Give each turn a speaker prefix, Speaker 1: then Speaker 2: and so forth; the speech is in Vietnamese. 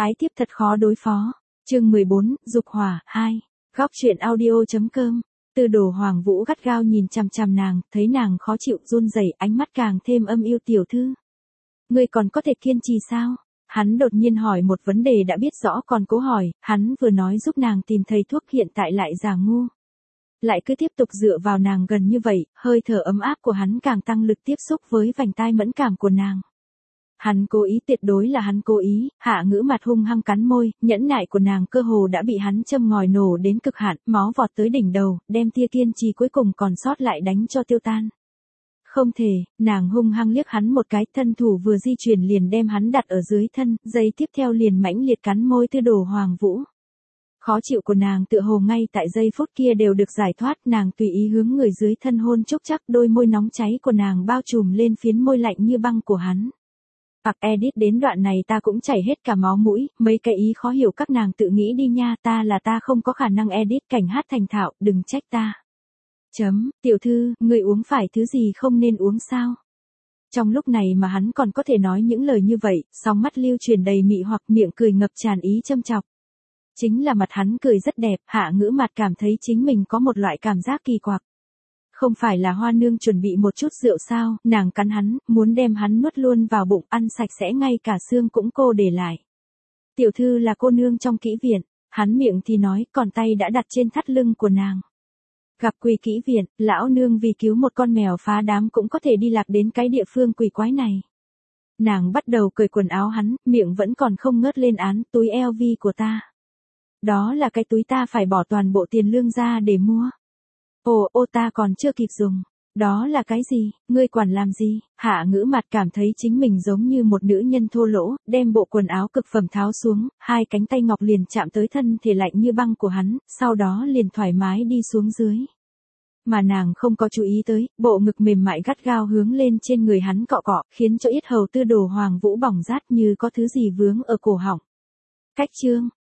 Speaker 1: Ái tiếp thật khó đối phó. Chương 14, Dục hỏa 2. Góc truyện audio.com. Tư Đồ Hoàng Vũ gắt gao nhìn chằm chằm nàng, thấy nàng khó chịu run rẩy, ánh mắt càng thêm âm yêu. Tiểu thư, ngươi còn có thể kiên trì sao? Hắn đột nhiên hỏi một vấn đề đã biết rõ còn cố hỏi, hắn vừa nói giúp nàng tìm thầy thuốc hiện tại lại giả ngu. Lại cứ tiếp tục dựa vào nàng gần như vậy, hơi thở ấm áp của hắn càng tăng lực tiếp xúc với vành tai mẫn cảm của nàng. Hắn cố ý, tuyệt đối là hắn cố ý. Hạ Ngữ mặt hung hăng cắn môi, nhẫn nại của nàng cơ hồ đã bị hắn châm ngòi nổ đến cực hạn, máu vọt tới đỉnh đầu, đem tia kiên trì cuối cùng còn sót lại đánh cho tiêu tan. Không thể, nàng hung hăng liếc hắn một cái, thân thủ vừa di chuyển liền đem hắn đặt ở dưới thân, giây tiếp theo liền mãnh liệt cắn môi Tư Đồ Hoàng Vũ. Khó chịu của nàng tựa hồ ngay tại giây phút kia đều được giải thoát, nàng tùy ý hướng người dưới thân hôn chúc chắc, đôi môi nóng cháy của nàng bao trùm lên phiến môi lạnh như băng của hắn. Edit đến đoạn này ta cũng chảy hết cả máu mũi, mấy cái ý khó hiểu các nàng tự nghĩ đi nha, ta không có khả năng edit cảnh hát thành thạo, đừng trách ta. Tiểu thư, người uống phải thứ gì không nên uống sao? Trong lúc này mà hắn còn có thể nói những lời như vậy, song mắt lưu truyền đầy mị hoặc, miệng cười ngập tràn ý châm chọc. Chính là mặt hắn cười rất đẹp, Hạ Ngữ mặt cảm thấy chính mình có một loại cảm giác kỳ quặc. Không phải là Hoa Nương chuẩn bị một chút rượu sao? Nàng cắn hắn, muốn đem hắn nuốt luôn vào bụng, ăn sạch sẽ ngay cả xương cũng cô để lại. Tiểu thư là cô nương trong kỹ viện, hắn miệng thì nói, còn tay đã đặt trên thắt lưng của nàng. Gặp quỷ kỹ viện, lão nương vì cứu một con mèo phá đám cũng có thể đi lạc đến cái địa phương quỷ quái này. Nàng bắt đầu cởi quần áo hắn, miệng vẫn còn không ngớt lên án, túi LV của ta. Đó là cái túi ta phải bỏ toàn bộ tiền lương ra để mua. Ô ta còn chưa kịp dùng. Đó là cái gì, ngươi quản làm gì? Hạ Ngữ mặt cảm thấy chính mình giống như một nữ nhân thô lỗ, đem bộ quần áo cực phẩm tháo xuống, hai cánh tay ngọc liền chạm tới thân thể lạnh như băng của hắn, sau đó liền thoải mái đi xuống dưới. Mà nàng không có chú ý tới, bộ ngực mềm mại gắt gao hướng lên trên người hắn cọ cọ, khiến cho yết hầu Tư Đồ Hoàng Vũ bỏng rát như có thứ gì vướng ở cổ họng. Cách chương